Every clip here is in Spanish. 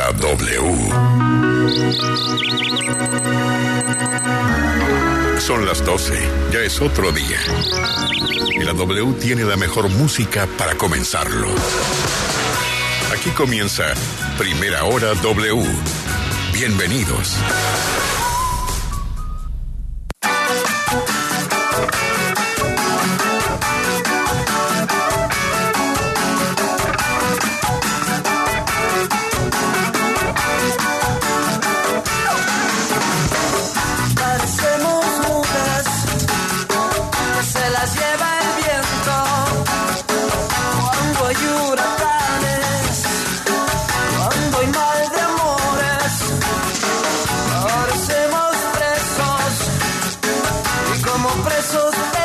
la W. Son las 12, ya es otro día. Y la W tiene la mejor música para comenzarlo. Aquí comienza Primera Hora W. Bienvenidos. Presos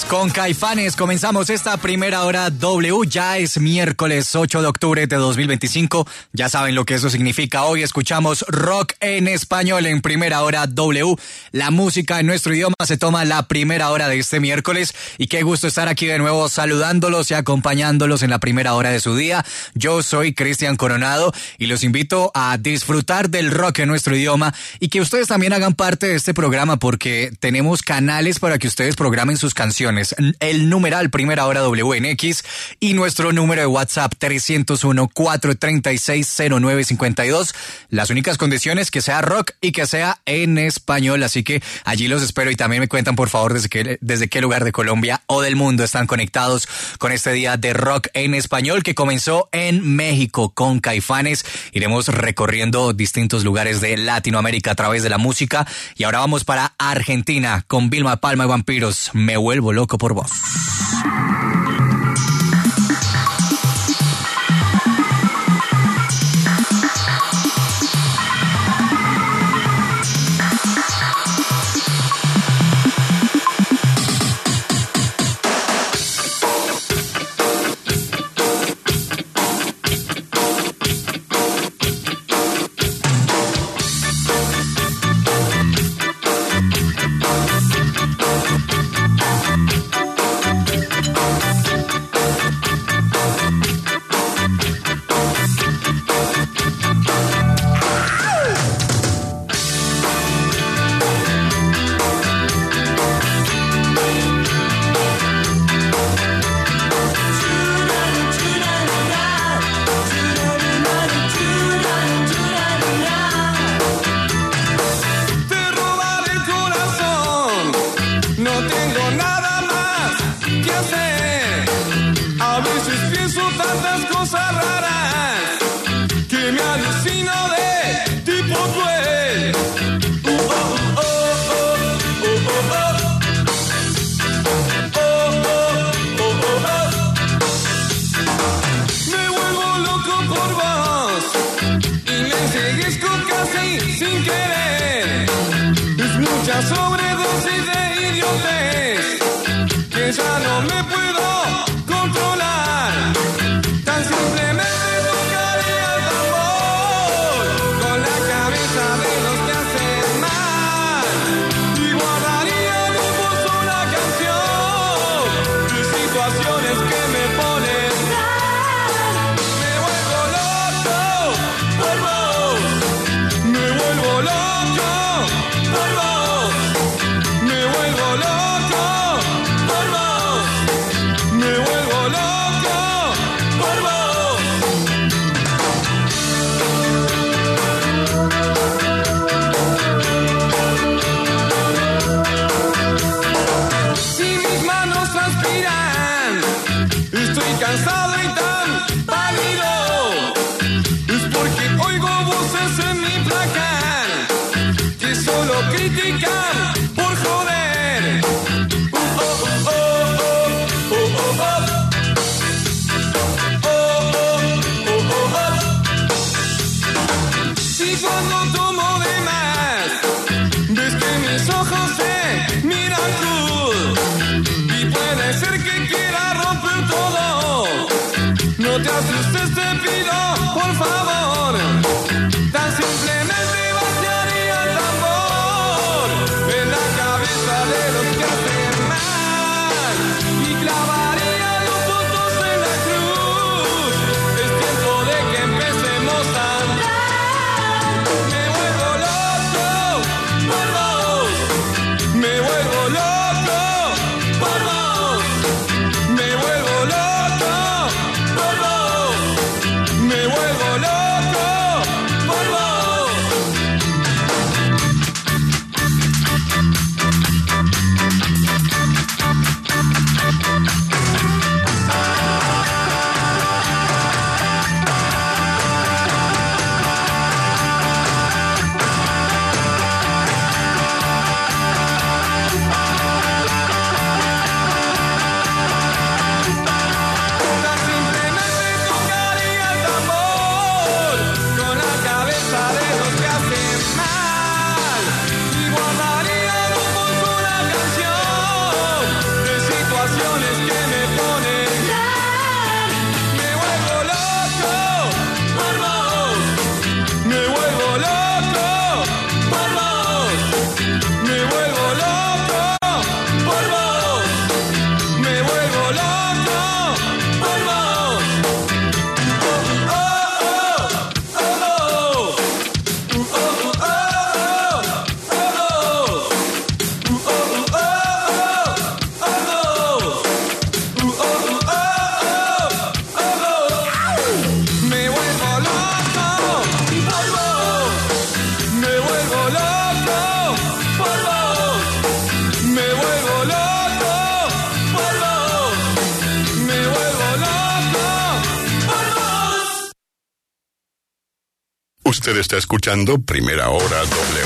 Con Caifanes comenzamos esta primera hora W. Ya es miércoles 8 de octubre de 2025. Ya saben lo que eso significa. Hoy escuchamos rock en español en primera hora W. La música en nuestro idioma se toma la primera hora de este miércoles. Y qué gusto estar aquí de nuevo saludándolos y acompañándolos en la primera hora de su día. Yo soy Cristian Coronado y los invito a disfrutar del rock en nuestro idioma y que ustedes también hagan parte de este programa porque tenemos canales para que ustedes programen sus canciones. El numeral Primera Hora WNX y nuestro número de WhatsApp 301-436-0952. Las únicas condiciones que sea rock y que sea en español, así que allí los espero y también me cuentan por favor desde qué lugar de Colombia o del mundo están conectados con este día de rock en español que comenzó en México con Caifanes. Iremos recorriendo distintos lugares de Latinoamérica a través de la música y ahora vamos para Argentina con Vilma Palma y Vampiros. Me vuelvo loco por vos. Sobredosis de idiotez que ya no me puedo controlar. Tan simplemente tocaría el tambor con la cabeza de los que hacen mal y guardaría en un bolso una canción de situaciones que me ponen mal. Me vuelvo loco por vos. Me vuelvo loco por vos. Me vuelvo loco por vos. Me vuelvo loco por vos. Si mis manos transpiran, estoy cansado y tan pálido. Es porque oigo voces en mi placar que solo critican por joder. Oh, oh, oh, oh, oh, oh, oh. Oh, oh, oh, oh. Si cuando tomo de más, ves que mis ojos se miran cruz y puede ser que quiera romper todo. Usted está escuchando Primera Hora W.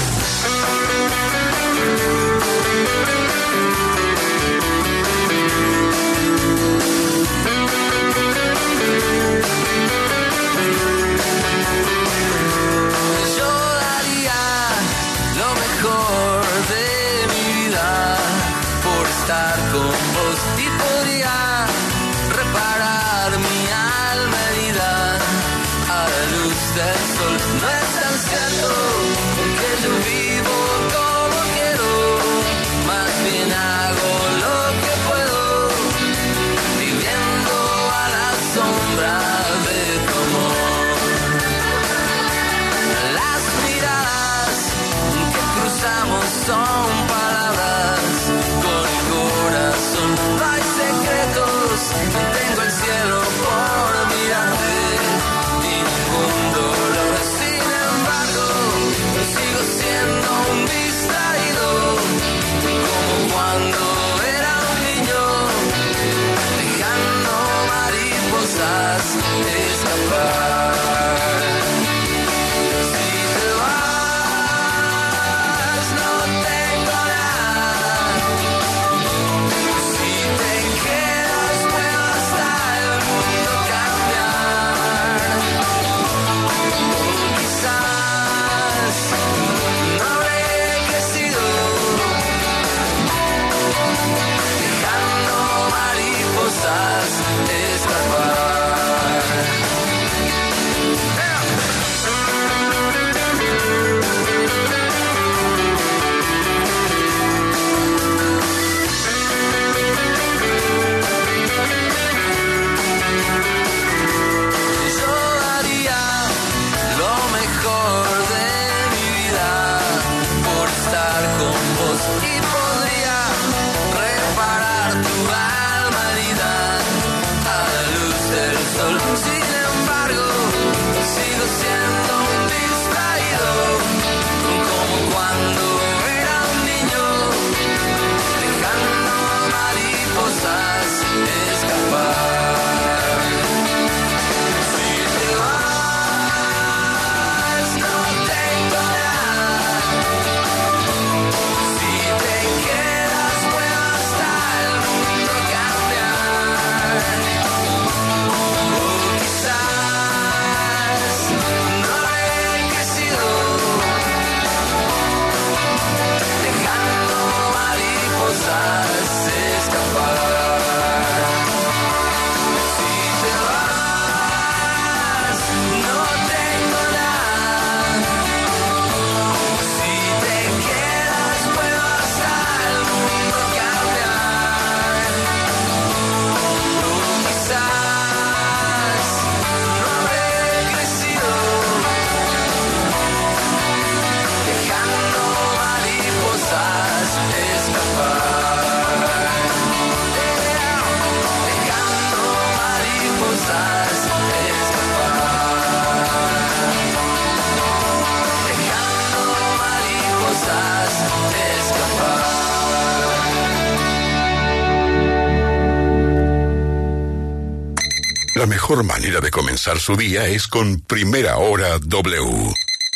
La mejor manera de comenzar su día es con Primera Hora W.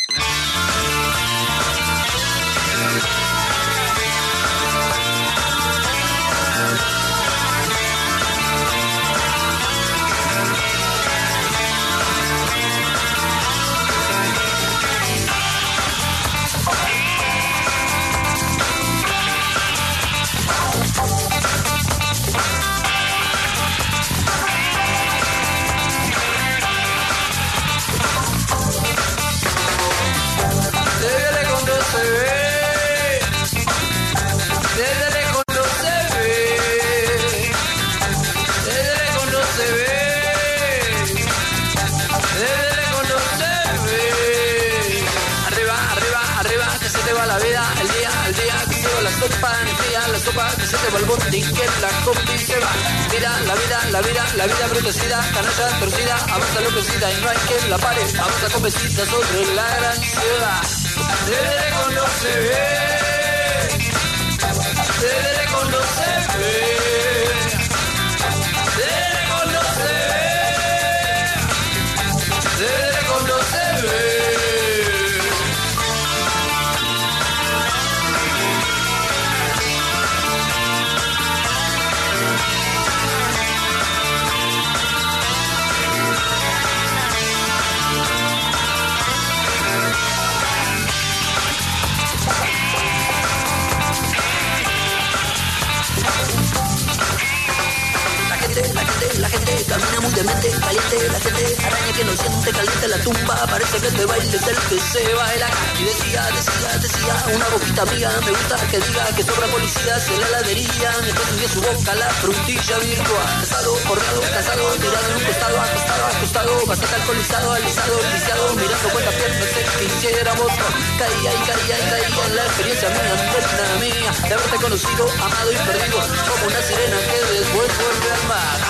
La sopa que se te va el botín, que la combi se va. Mira, la vida brutecida, canalla torcida, avanza enloquecida y no hay quien la pare. Avanza con besitas sobre la gran ciudad. Desde lejos no se ve, desde lejos no se ve, desde lejos no se ve, desde lejos no se ve. muy demente, caliente, la gente araña que no siente caliente la tumba, parece que este baile es el que se baila. Y decía, una boquita mía, me gusta que diga que sobra policías en la heladería, mientras hundía su boca la frutilla virtual. Casado, corriado, casado, tirado en un costado, acostado, bastante alcoholizado, alisado, viciado, mirando cuántas piernas se quisiéramos. Caía en la experiencia mía, de haberte conocido, amado y perdido, como una sirena que después vuelve al mar.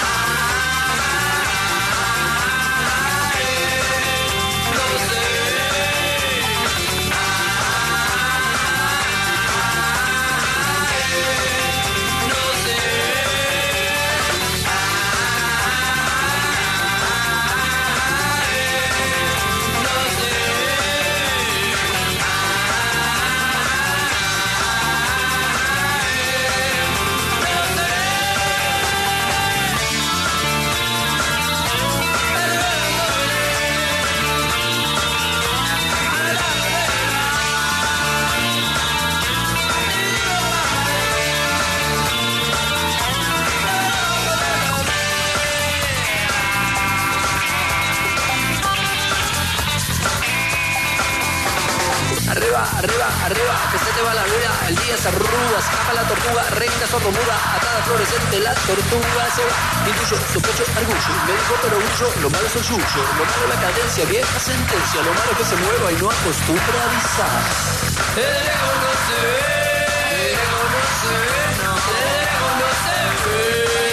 Arriba, que se te va la vida, el día se arruga, se escapa la tortuga, reina sordomuda, atada fluorescente, la tortuga se va. Intuyo, sospecho, argullo, me dijo pero huyo, lo malo es el suyo, lo malo la cadencia, vieja sentencia, lo malo que se mueva y no acostumbra a avisar. El ego no se ve, el ego no se ve, no, el ego no se ve.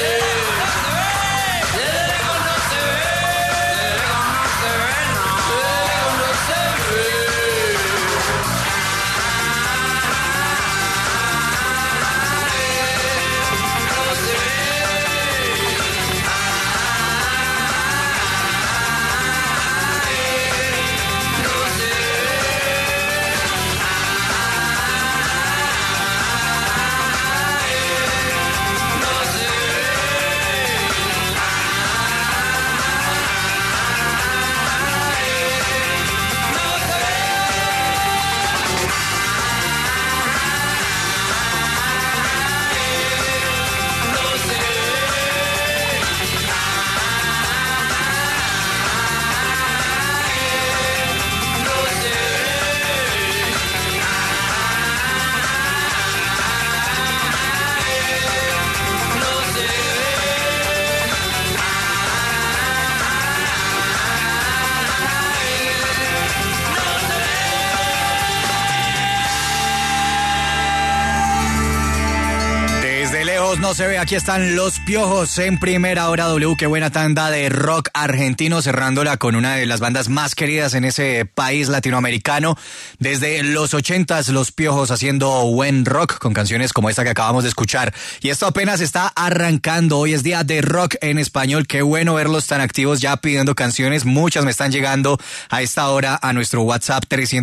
No se ve, aquí están Los Piojos en Primera Hora W. Qué buena tanda de rock argentino, cerrándola con una de las bandas más queridas en ese país latinoamericano. Desde los 80s, Los Piojos haciendo buen rock con canciones como esta que acabamos de escuchar. Y esto apenas está arrancando. Hoy es día de rock en español. Qué bueno verlos tan activos ya pidiendo canciones. Muchas me están llegando a esta hora a nuestro WhatsApp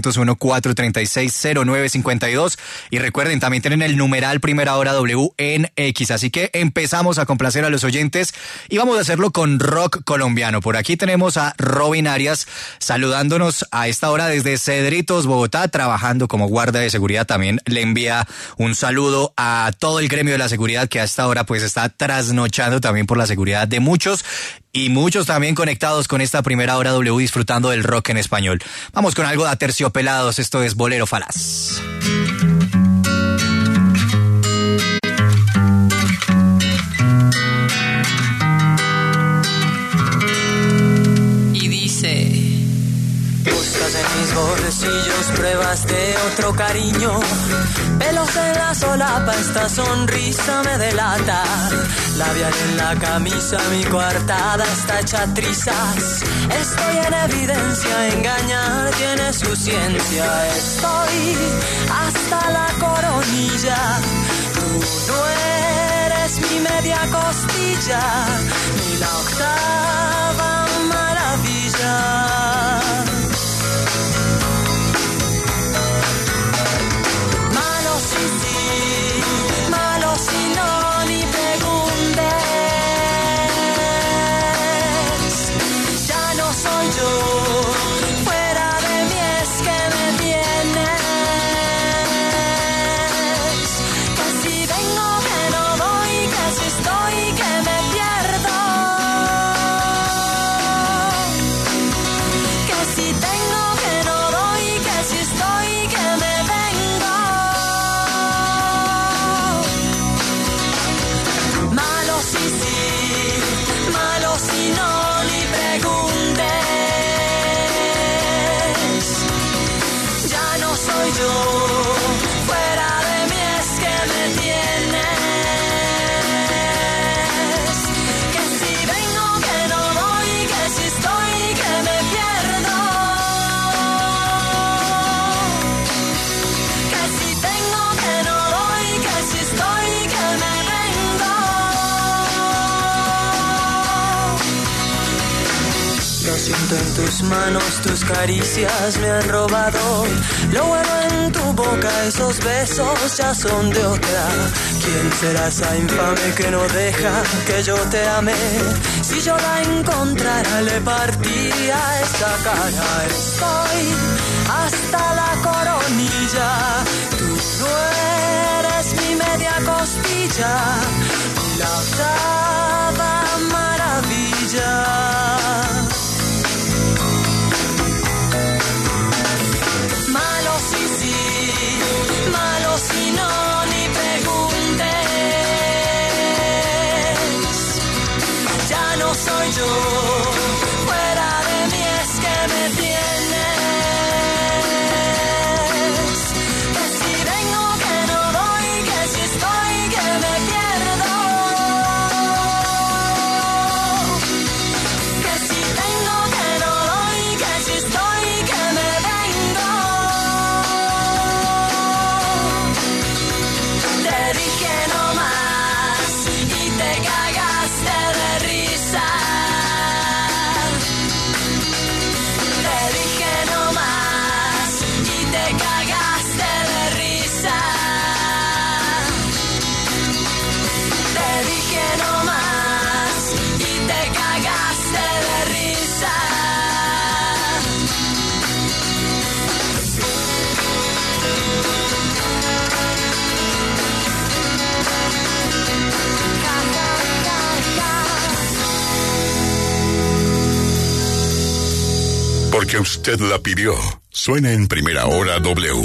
301-436-0952. Y recuerden, también tienen el numeral Primera Hora W en X. Así que empezamos a complacer a los oyentes y vamos a hacerlo con rock colombiano. Por aquí tenemos a Robin Arias saludándonos a esta hora desde Cedritos, Bogotá, trabajando como guardia de seguridad. También le envía un saludo a todo el gremio de la seguridad que a esta hora pues está trasnochando también por la seguridad de muchos y muchos también conectados con esta Primera Hora W disfrutando del rock en español. Vamos con algo de Aterciopelados, esto es Bolero Falaz. Buscas en mis bolsillos pruebas de otro cariño, pelos en la solapa, esta sonrisa me delata, labial en la camisa, mi coartada está hecha trizas, estoy en evidencia, engañar tiene su ciencia, estoy hasta la coronilla, tú no eres mi media costilla, ni la octava maravilla. Malo si no, ni preguntes. Ya no soy yo, fuera de mí es que me tienes. Que si vengo, que no voy, que si estoy, que me pierdo. siento en tus manos, tus caricias me han robado. Lo bueno en tu boca, esos besos ya son de otra. ¿Quién será esa infame que no deja que yo te ame? Si yo la encontrara le partiría esa cara. Estoy hasta la coronilla, tú no eres mi media costilla, la octava maravilla. Malo si sí, malo si no, ni preguntes. Ya no soy yo, fuera de mí es que me tienes. Que si vengo, que no doy, que si estoy, que me pierdo. Que si tengo, que no doy, que si estoy, que me vengo. Te dije no más y te cagaste de risa. Te dije no más y te cagaste de risa. Te dije no más y te cagaste de risa. Porque usted la pidió. Suena en Primera Hora W.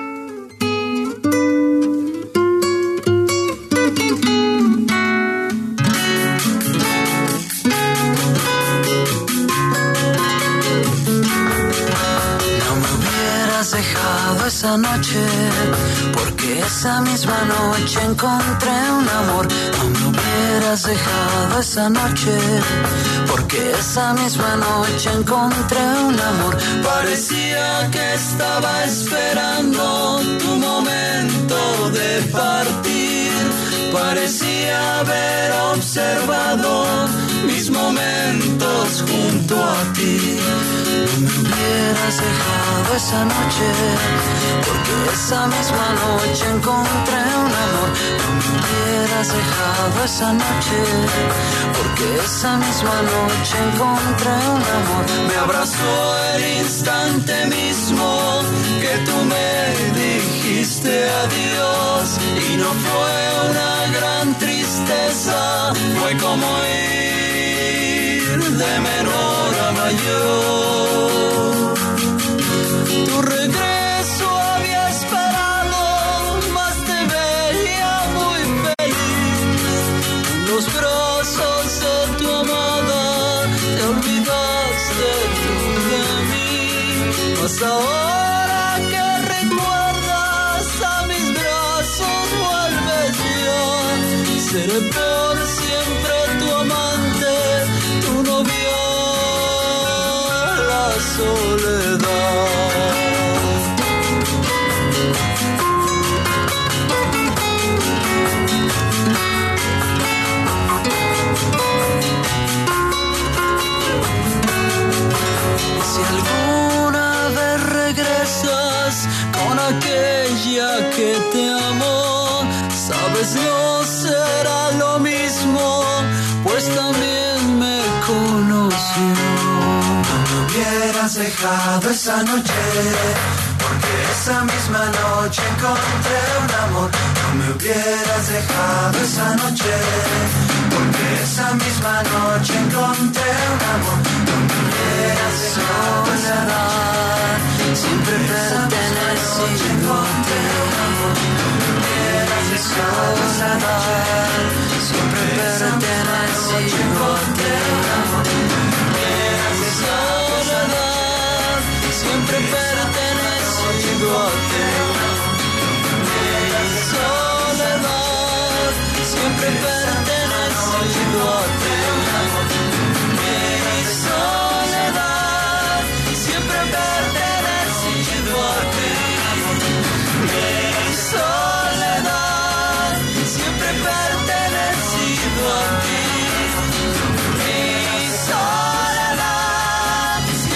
No me hubieras dejado esa noche, porque esa misma noche encontré un amor. No me hubieras dejado esa noche, porque esa misma noche encontré un amor. Parecía que estaba esperando tu momento de partir. Parecía haber observado mis momentos junto a ti. No me hubieras dejado esa noche, porque esa misma noche encontré un amor. No me hubieras dejado esa noche, porque esa misma noche encontré un amor. Me abrazó el instante mismo que tú me dijiste adiós, y no fue una gran tristeza, fue como ir de menor a mayor. Tu regreso había esperado, mas te veía muy feliz. En los brazos de tu amada te olvidaste tú de mí. Mas ahora que recuerdas a mis brazos vuelves ya. Seré por siempre tu amante, tu novia, la soledad. Si alguna vez regresas con aquella que te amó, sabes no será lo mismo, pues también me conoció. No me hubieras dejado esa noche, porque esa misma noche encontré un amor. No me hubieras dejado esa noche, porque esa misma noche encontré un amor. No me hubieras dejado esa noche, siempre pertenecido a ti. No me hubieras dejado esa noche, siempre pertenecido a ti. Soledad, siempre pertenecido a ti. Soledad, siempre pertenecido a ti. Soledad, siempre pertenecido a ti. Soledad, siempre pertenecido a ti. Soledad,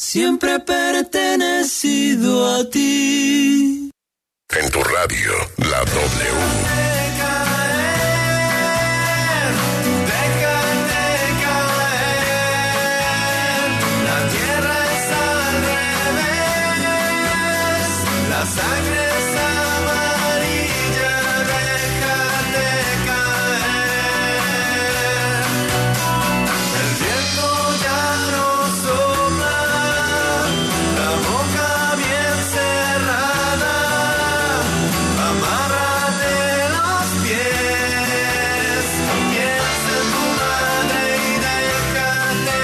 siempre he pertenecido a ti. En tu radio, la W. La sangre es amarilla, déjate caer. El viento ya no sopla, la boca bien cerrada, amárrate los pies, piensa en tu madre y déjate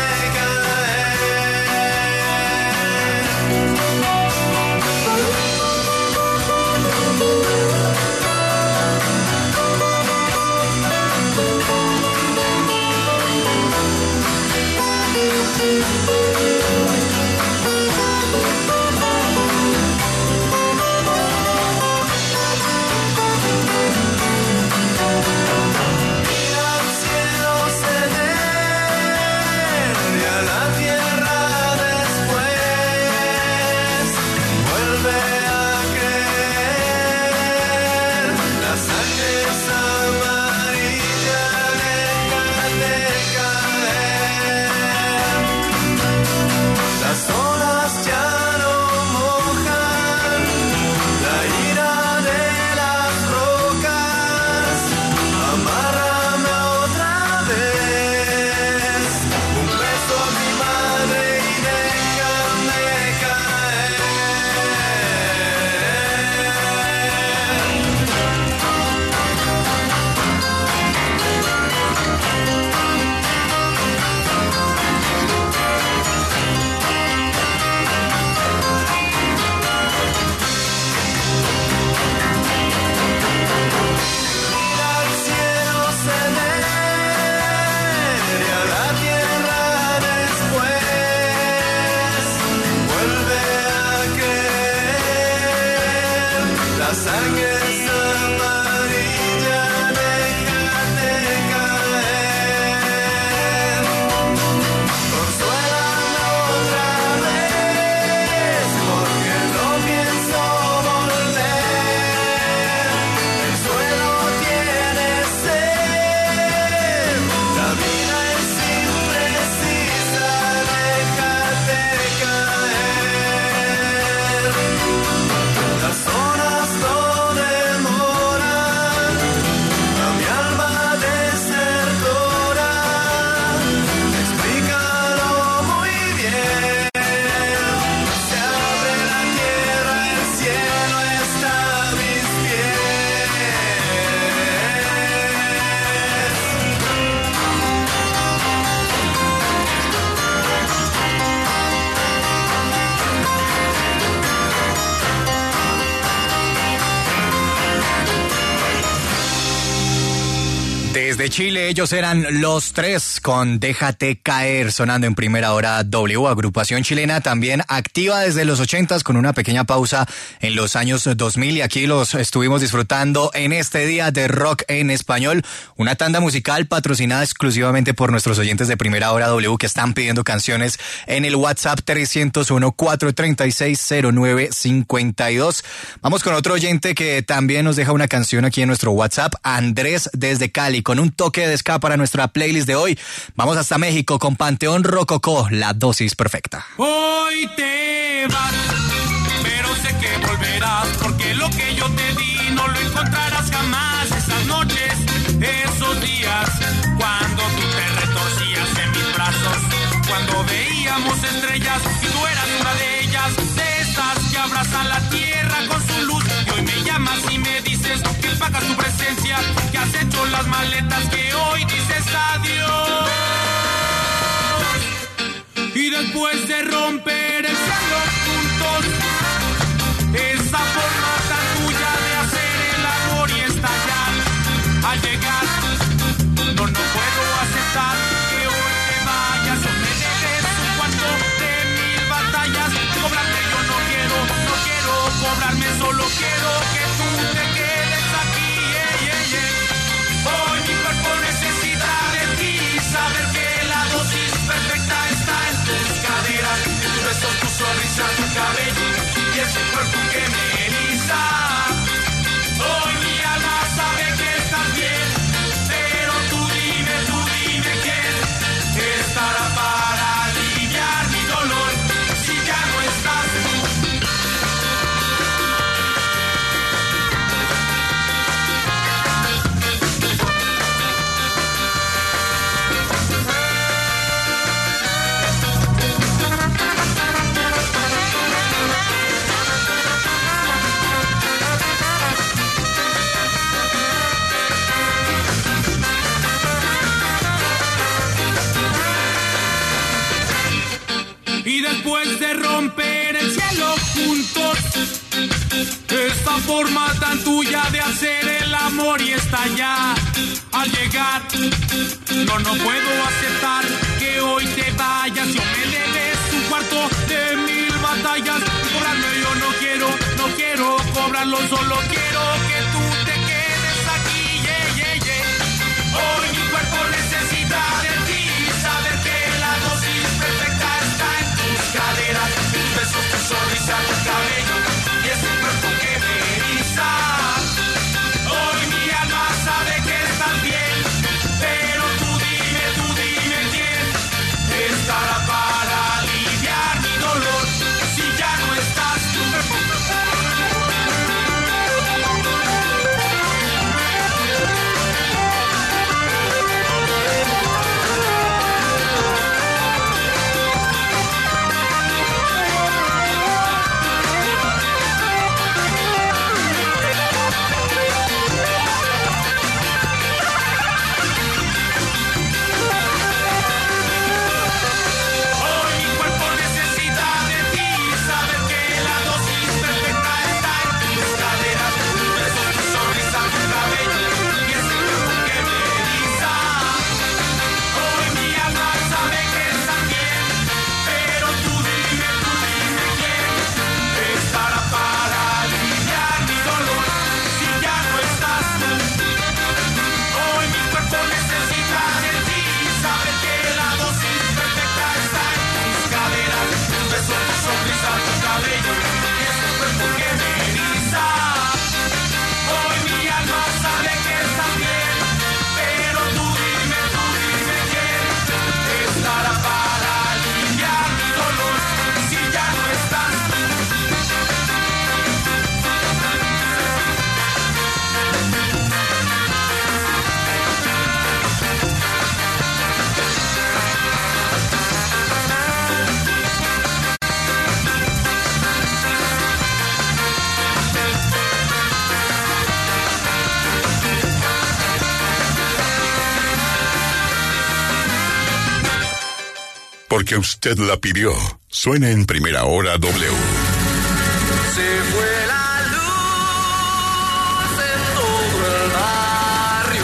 Desde Chile, ellos eran Los Tres con Déjate Caer, sonando en primera hora W, agrupación chilena también activa desde los 80s con una pequeña pausa en los años 2000 y aquí los estuvimos disfrutando en este día de rock en español, una tanda musical patrocinada exclusivamente por nuestros oyentes de primera hora W que están pidiendo canciones en el WhatsApp 301-436-0952. Vamos con otro oyente que también nos deja una canción aquí en nuestro WhatsApp, Andrés desde Cali, con un toque de ska para nuestra playlist de hoy. Vamos hasta México con Panteón Rococó, la dosis perfecta. Hoy te vas, pero sé que volverás, porque lo que yo te di no lo encontrarás jamás. Esas noches, esos días, cuando tú te retorcías en mis brazos, cuando veíamos estrellas y tú eras una de ellas, de esas que abrazan la tierra con su luz. Y hoy me llamas y me dices que pagas tu presencia, que has hecho las maletas, que hoy dices adiós. Y después de romper el cielo juntos, esa forma tan tuya de hacer el amor y estallar, al llegar, no puedo aceptar que hoy te vayas, o me dejes un cuarto de 1000 batallas. Cobrarte yo no quiero cobrarme, solo quiero que tú te quedes aquí, Hoy mi cuerpo necesita de ti, saber que la dosis perfecta está en tus caderas, en tus besos sonrisa, tu cabello y ese cuerpo que me eriza. Hoy mi alma sabe que estás bien, pero tú dime quién estará para aliviar mi dolor si ya no estás tú. Y después de romper el cielo juntos, esta forma tan tuya de hacer el amor y estallar al llegar, no puedo aceptar que hoy te vayas. Yo me debes un cuarto de 1000 batallas. Cobrarlo yo no quiero cobrarlo, solo quiero que tú te quedes aquí, Hoy mi cuerpo necesita de ti, saber que la dosis perfecta está en tus caderas, tus besos, tu sonrisa, tu cabello y ese cuerpo que me eriza. Hoy mi alma sabe que estás bien, pero tú dime quién estará para aliviar mi dolor si ya no estás tú. Porque usted la pidió. Suena en Primera Hora W. Se fue la luz en todo el barrio.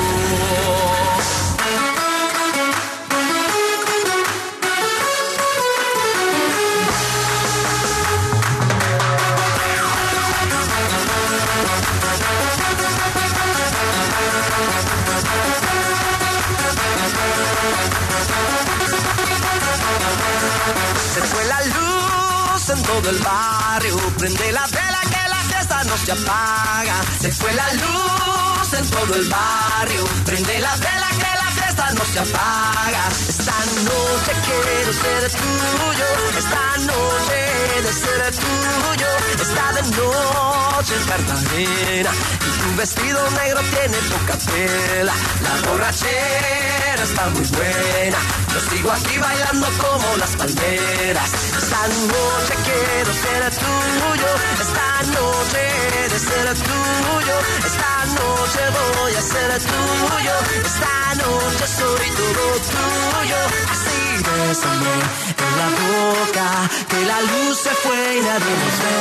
Se fue la luz en todo el barrio, prende la vela que la fiesta no se apaga. Se fue la luz en todo el barrio, prende la vela que la fiesta no se apaga. Esta noche quiero ser tuyo, esta noche de ser tuyo. Está de noche en Cartagena y tu vestido negro tiene poca tela. La borrachera está muy buena, yo sigo aquí bailando como las palmeras. Esta noche quiero ser tuyo, esta noche de ser tuyo. Esta noche voy a ser tuyo, esta noche soy todo tuyo. Así bésame en la boca, que la luz se fue y nadie nos ve.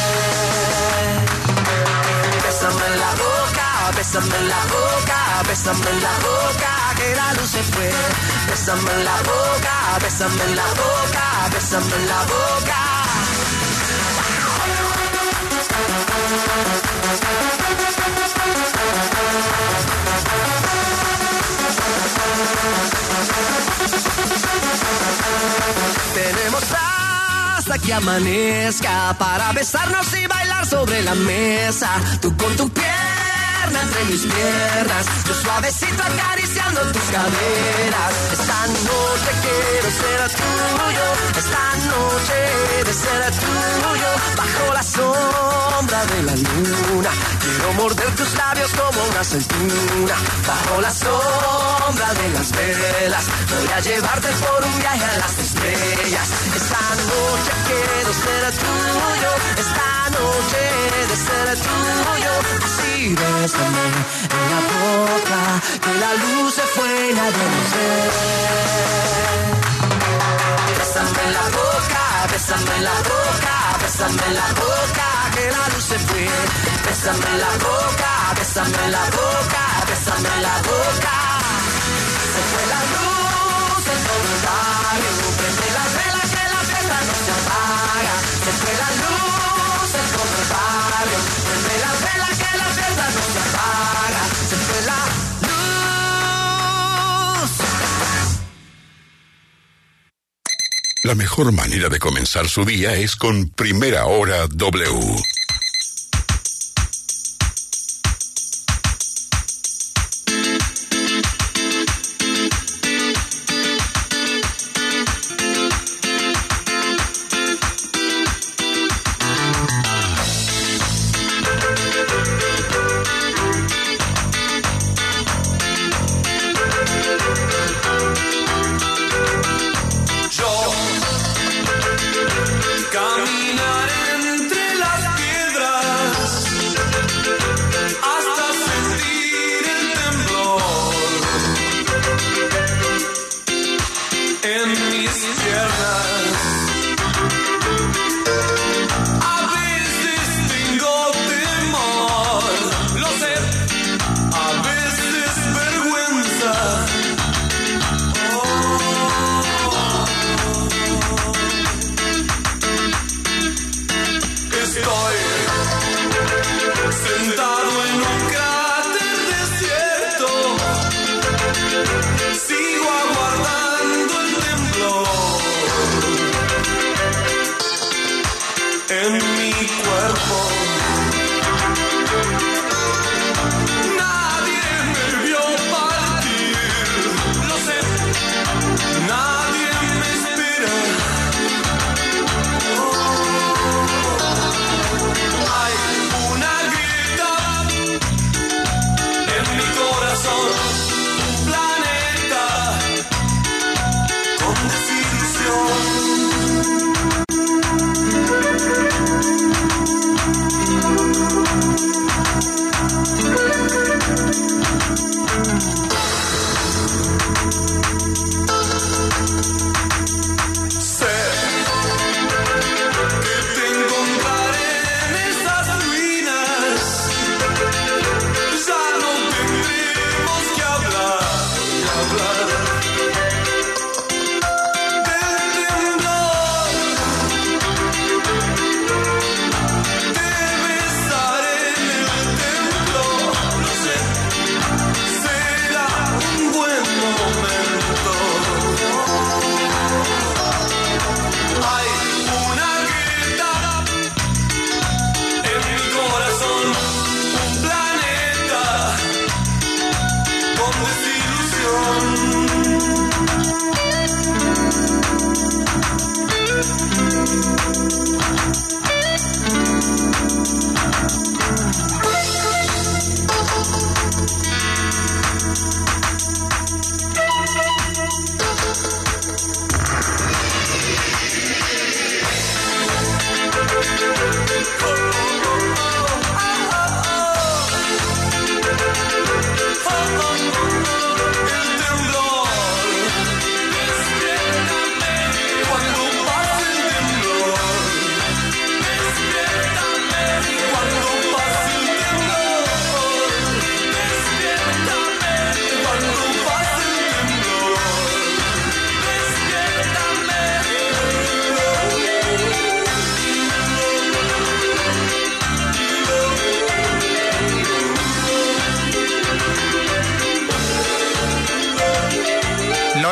Bésame en la boca, bésame en la boca, bésame en la boca, que la luz se fue. Bésame en la boca, bésame en la boca, bésame en la boca. Tenemos hasta que amanezca para besarnos y bailar sobre la mesa. Tú con tu pierna entre mis piernas, yo suavecito acariciando tus caderas. Esta noche quiero ser tuyo, esta noche de ser tuyo, bajo la sombra de la luna. Quiero morder tus labios como una aceituna, bajo la sombra de las velas. Voy a llevarte por un viaje a las estrellas. Esta noche quiero ser tuyo, esta noche de ser tuyo. Así bésame en la boca, que la luz se fue y nadie nos ve. Bésame en la boca, bésame en la boca, bésame en la boca, que la luz se fue. Bésame en la boca, bésame en la boca, bésame en la boca. Se fue la luz en todo el barrio, prende las velas que la fiesta no se apaga. Se fue la luz en todo el barrio, prende las velas que la fiesta no se apaga. Se fue la luz. La mejor manera de comenzar su día es con Primera Hora W. Caminar entre las piedras hasta sentir el temblor en mis piernas. A veces tengo temor, lo sé, a veces vergüenza.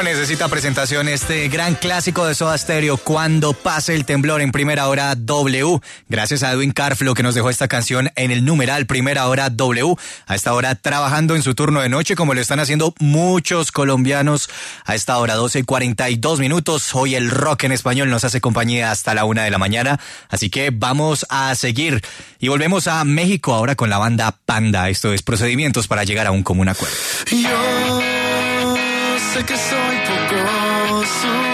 No necesita presentación este gran clásico de Soda Stereo, Cuando pase el temblor, en Primera Hora W. Gracias a Edwin Carflo que nos dejó esta canción en el numeral Primera Hora W. A esta hora trabajando en su turno de noche, como lo están haciendo muchos colombianos a esta hora, 12:42. Hoy el rock en español nos hace compañía hasta la 1 de la mañana. Así que vamos a seguir y volvemos a México ahora con la banda Panda. Esto es Procedimientos para llegar a un común acuerdo. Yo sé que soy poco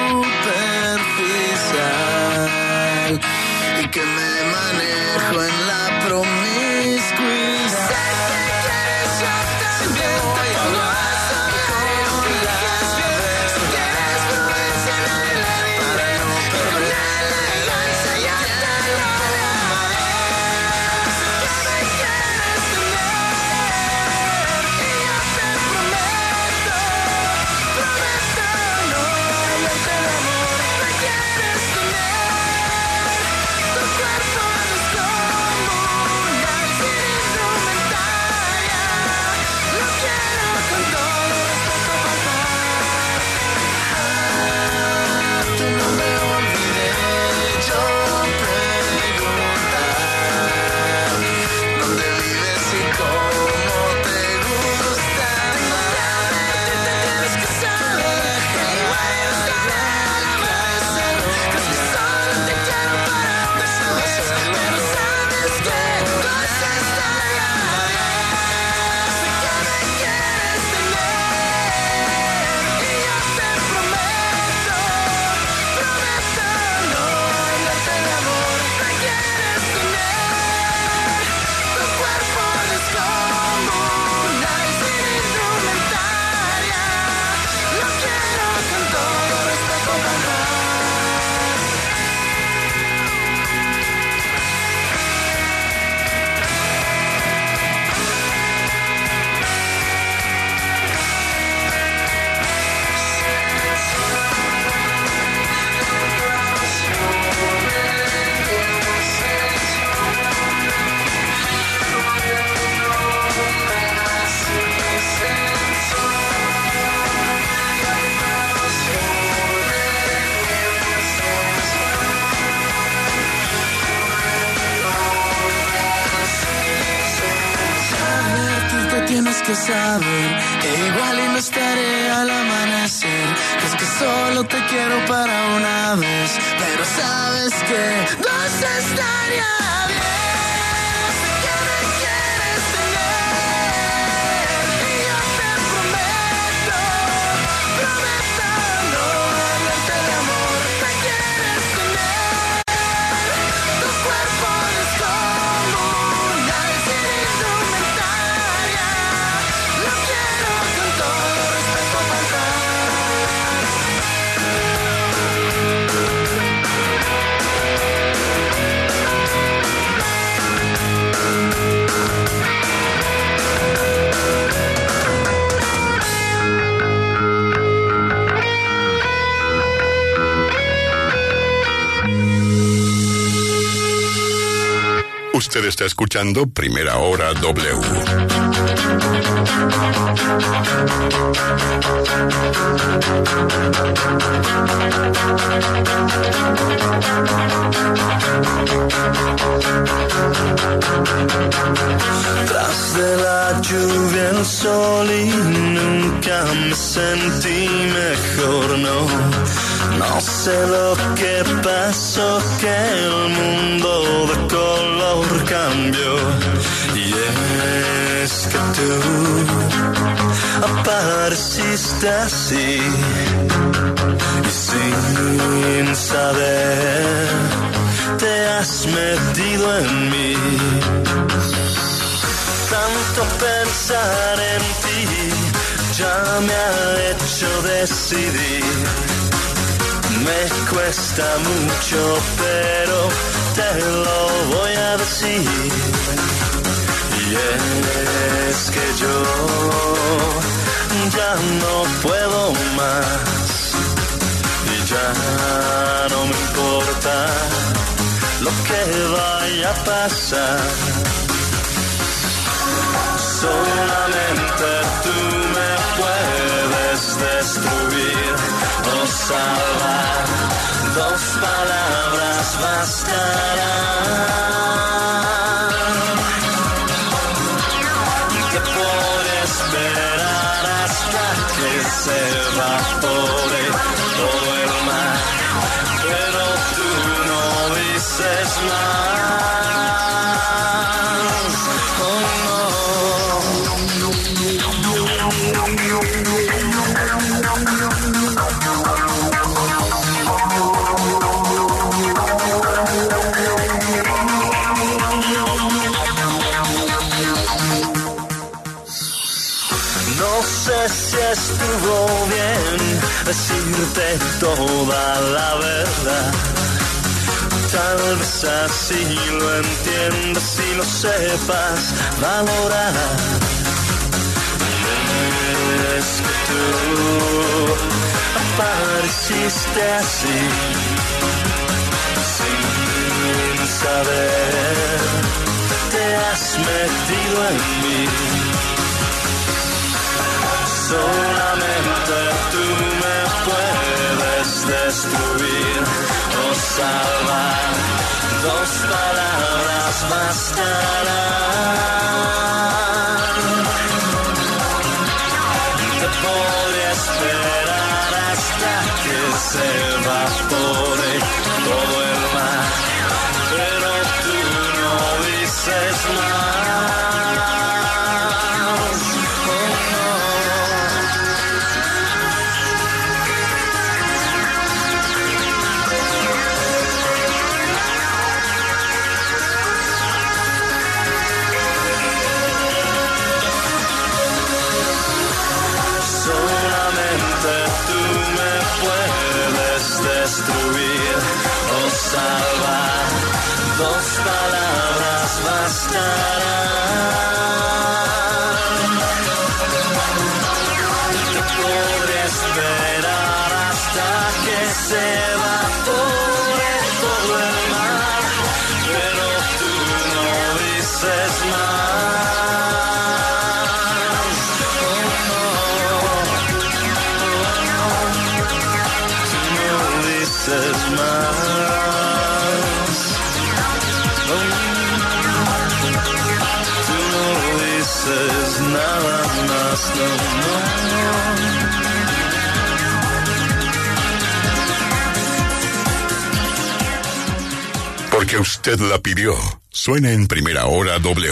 superficial y que me manejo en la promiscuidad. Sé que quieres, yo también te pongo a soñar y eliges bien. Si quieres prudencia, nadie le diré, pero con elegancia ya te lo haré. Sé que me quieres tener y yo te prometo. No, hablarte de amor, me quieres tener. Tu cuerpo es como una sin indumentaria. Lo quiero con todo respeto, papá. Tú no me olvidé, yo preguntar dónde vives y cómo te gusta. Tengo que verte, te tienes que saber que igual estaré al amanecer. Crees que solo te quiero para una vez, pero sabes que cosas estaría bien. Sé que me quieres tener y yo te prometo, no hablarte de amor, me quieres tener. Tu cuerpo es como una sin indumentaria. Lo quiero con todo respeto, papá. Advertirte tienes que saber que igual y no estaré al amanecer. Que es que solo te quiero para una vez, pero sabes que dos estaría bien. Sé que me quieres tener y yo te prometo no hablarte de amor, me quieres tener. Tu cuerpo es como una sin indumentaria. Lo quiero con todo respeto, papá. Usted está escuchando Primera Hora W. Tras de la lluvia el sol y nunca me sentí mejor, no sé lo que pasó, que el mundo de color cambió. Y es que tú apareciste así y sin saber te has metido en mí. Tanto pensar en ti ya me ha hecho decidir. Me cuesta mucho, pero te lo voy a decir. Y es que yo ya no puedo más y ya no me importa lo que vaya a pasar. Solamente tú me puedes destruir o salvar, dos palabras bastarán. Te podré esperar hasta que se evapore todo el mar, pero tú no dices más. Oh no. No sé si estuvo bien decirte toda la verdad. Tal vez así lo entiendas y lo sepas valorar. Es que tú apareciste así, sin saber, te has metido en mí. Solamente tú me puedes destruir o salvar, dos palabras bastarán. Te podré esperar hasta que se evapore todo el mar, pero tú no dices más. Oh, no. Tú me puedes destruir o salvar, dos palabras bastarán. Te podré esperar hasta que se evapore todo el mar, pero tú no dices más. Más. Tú no dices nada más, no. Porque usted la pidió. Suena en Primera Hora W.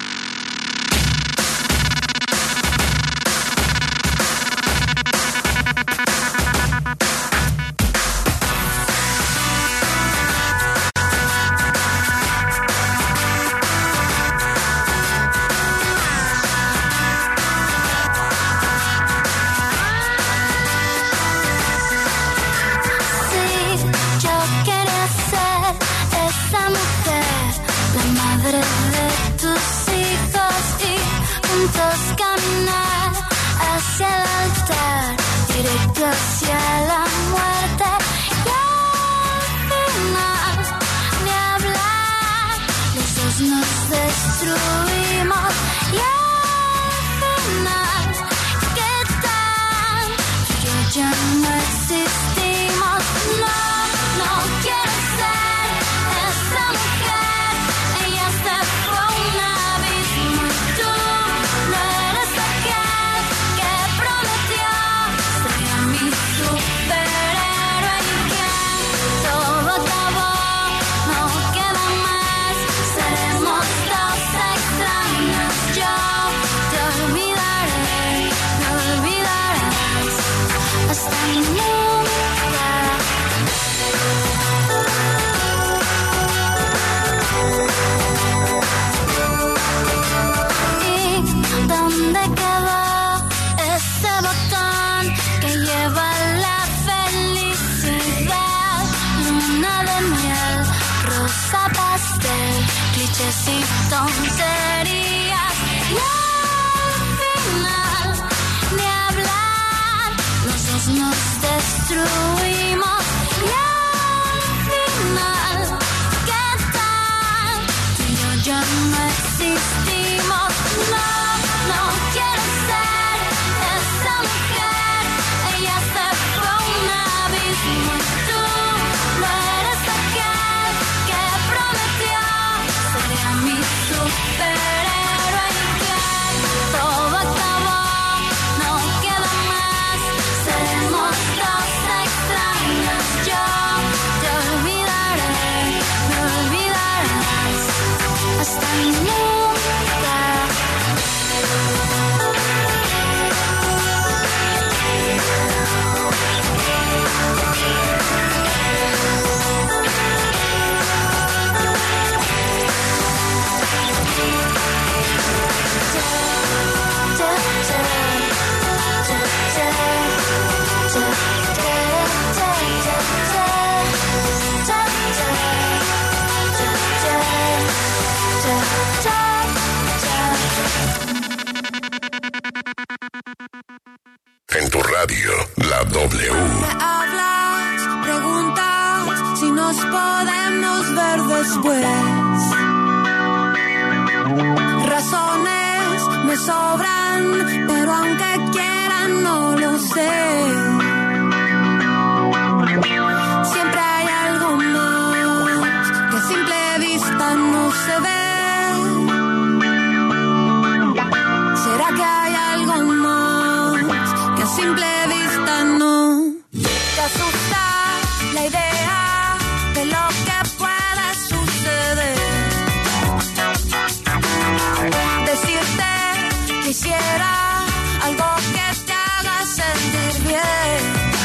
tonterías y al final de hablar los dos nos destruimos y al final ¿qué tal? Tú y yo ya no existimos. No quiero ser esa mujer después. Razones me sobran, pero aunque quieran no lo sé. Siempre hay algo más que a simple vista no se ve. ¿Será que hay algo más que a simple vista no? Te asusta la idea de lo que puede suceder. Decirte quisiera algo que te haga sentir bien.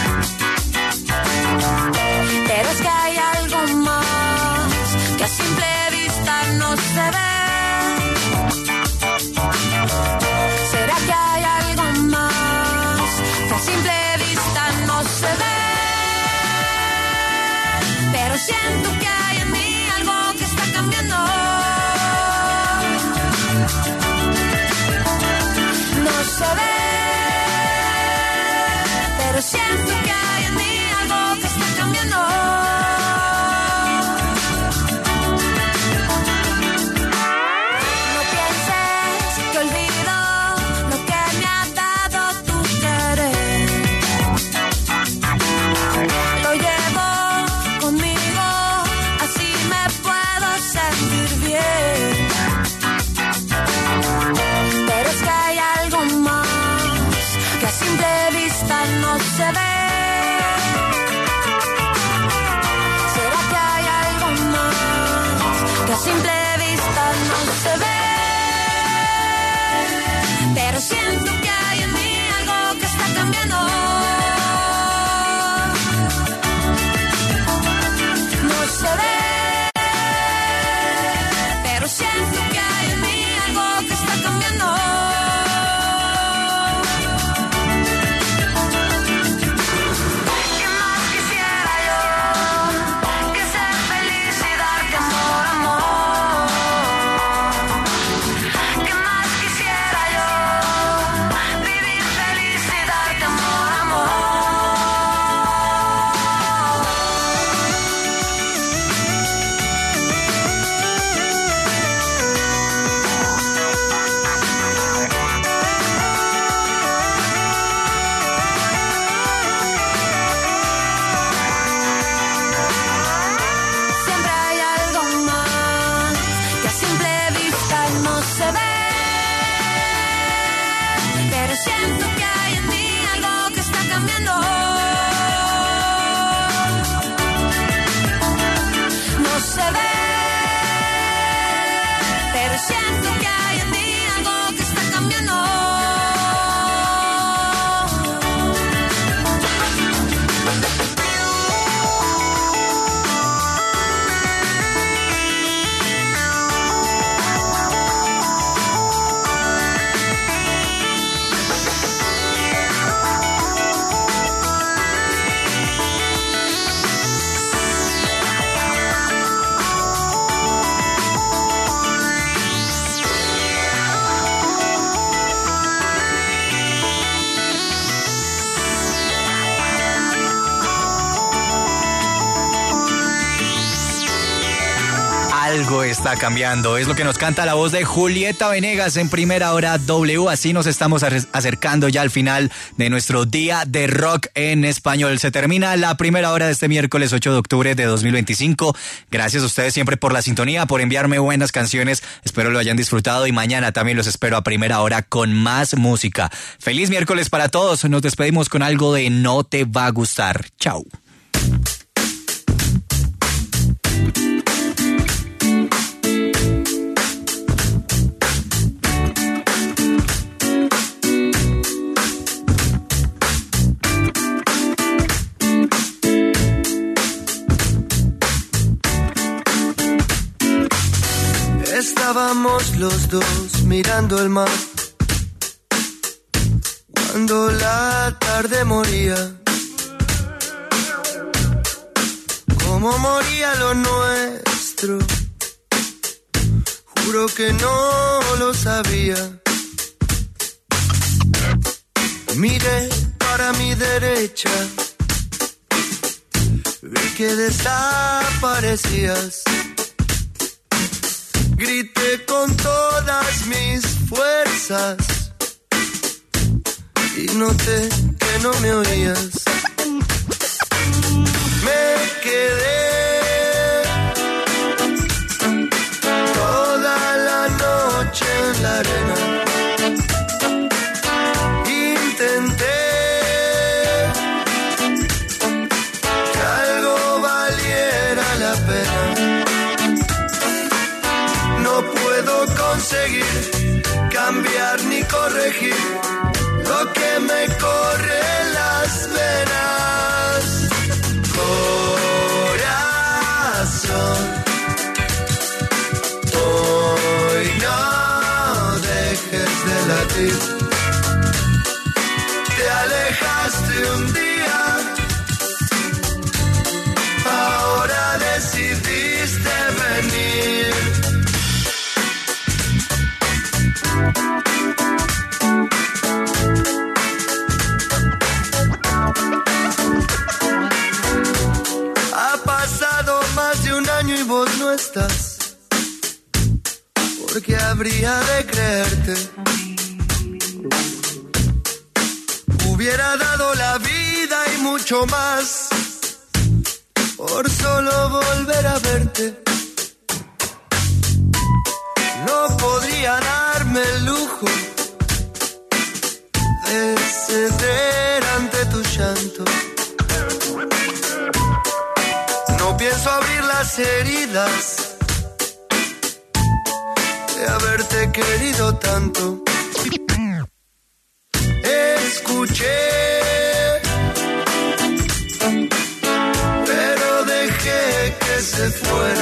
Pero es que hay algo más que a simple vista no se ve. ¿Será que hay algo más que a simple vista no se ve? Pero siento que hay en mí algo que está cambiando. No se ve, pero siento que hay en mí algo que está cambiando. No pienses que olvido lo que me ha dado tu querer. Lo llevo conmigo, así me puedo sentir bien. Pero es que hay algo más que a simple vista no se ve. ¿Será que hay algo más que a simple vista no se ve? Pero siento que hay en mí algo que está cambiando. No se ve, pero siento que hay en mí algo que está cambiando. ¿Qué más quisiera yo que ser feliz y darte amor, amor? ¿Qué más quisiera yo vivir feliz y darte amor, amor? Siempre hay algo más que a simple vista no se ve. Pero siento que hay en mí algo que está cambiando. No se ve, pero siento que hay en mí algo que está cambiando. Algo está cambiando, es lo que nos canta la voz de Julieta Venegas en Primera Hora W. Así nos estamos acercando ya al final de nuestro día de rock en español. Se termina la primera hora de este miércoles 8 de octubre de 2025. Gracias a ustedes siempre por la sintonía, por enviarme buenas canciones. Espero lo hayan disfrutado y mañana también los espero a primera hora con más música. Feliz miércoles para todos. Nos despedimos con algo de No Te Va a Gustar. Chao. Estábamos los dos mirando el mar cuando la tarde moría. Como moría lo nuestro, juro que no lo sabía. Miré para mi derecha, vi que desaparecías. grité con todas mis fuerzas y noté que no me oías. Me quedé toda la noche en la arena. Intenté que algo valiera la pena. No puedo conseguir cambiar ni corregir lo que me corre en las venas. Corazón, hoy no dejes de latir. Te alejaste un día, ahora decidiste venir. Ha pasado más de un año y vos no estás. ¿Por qué habría de creerte? Hubiera dado la vida y mucho más por solo volver a verte. No podría darme el lujo de ceder ante tu llanto. No pienso abrir las heridas de haberte querido tanto. Escuché, pero dejé que se fuera.